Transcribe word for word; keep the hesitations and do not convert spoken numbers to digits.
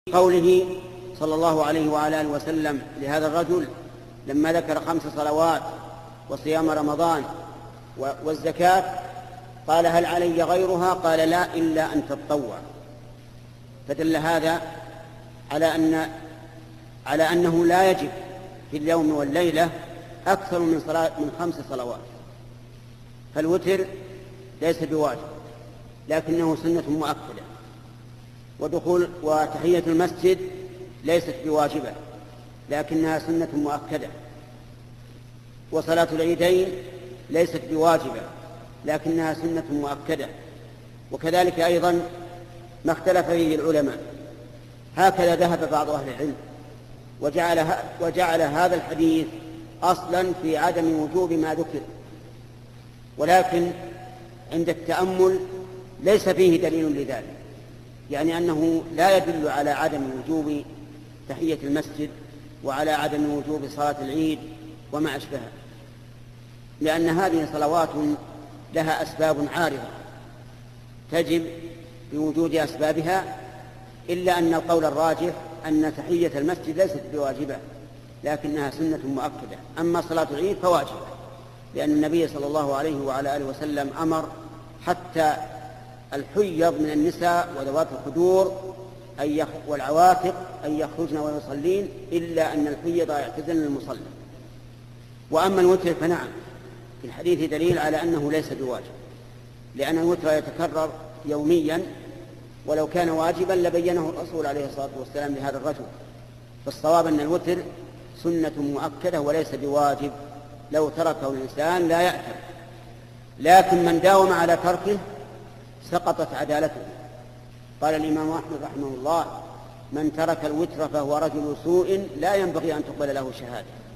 قوله صلى الله عليه وعلى آله وسلم لهذا الرجل لما ذكر خمس صلوات وصيام رمضان والزكاة قال: هل علي غيرها؟ قال: لا، إلا أن تتطوع. فدل هذا على أن على أنه لا يجب في اليوم والليلة أكثر من صلاة من خمس صلوات. فالوتر ليس بواجب لكنه سنة مؤكدة، ودخول وتحية المسجد ليست بواجبة لكنها سنة مؤكدة، وصلاة العيدين ليست بواجبة لكنها سنة مؤكدة، وكذلك أيضا ما اختلف فيه العلماء. هكذا ذهب بعض أهل العلم وجعل, وجعل هذا الحديث أصلا في عدم وجوب ما ذكر، ولكن عند التأمل ليس فيه دليل لذلك، يعني أنه لا يدل على عدم وجوب تحية المسجد وعلى عدم وجوب صلاة العيد وما أشبهها، لأن هذه صلوات لها أسباب عارضة تجب بوجود أسبابها، إلا أن القول الراجح أن تحية المسجد ليست بواجبة لكنها سنة مؤكدة. أما صلاة العيد فواجبة، لأن النبي صلى الله عليه وعلى آله وسلم أمر حتى الحيض من النساء وذوات الخدور والعواتق أن يخرجن ويصلين، إلا أن الحيض يعتزلن المصلى. وأما الوتر فنعم، في الحديث دليل على أنه ليس بواجب، لأن الوتر يتكرر يوميا، ولو كان واجبا لبينه الرسول عليه الصلاة والسلام لهذا الرجل. فالصواب أن الوتر سنة مؤكدة وليس بواجب، لو تركه الإنسان لا يأثم، لكن من داوم على تركه سقطت عدالته. قال الإمام أحمد رحمه الله: من ترك الوتر فهو رجل سوء لا ينبغي أن تقبل له شهادة.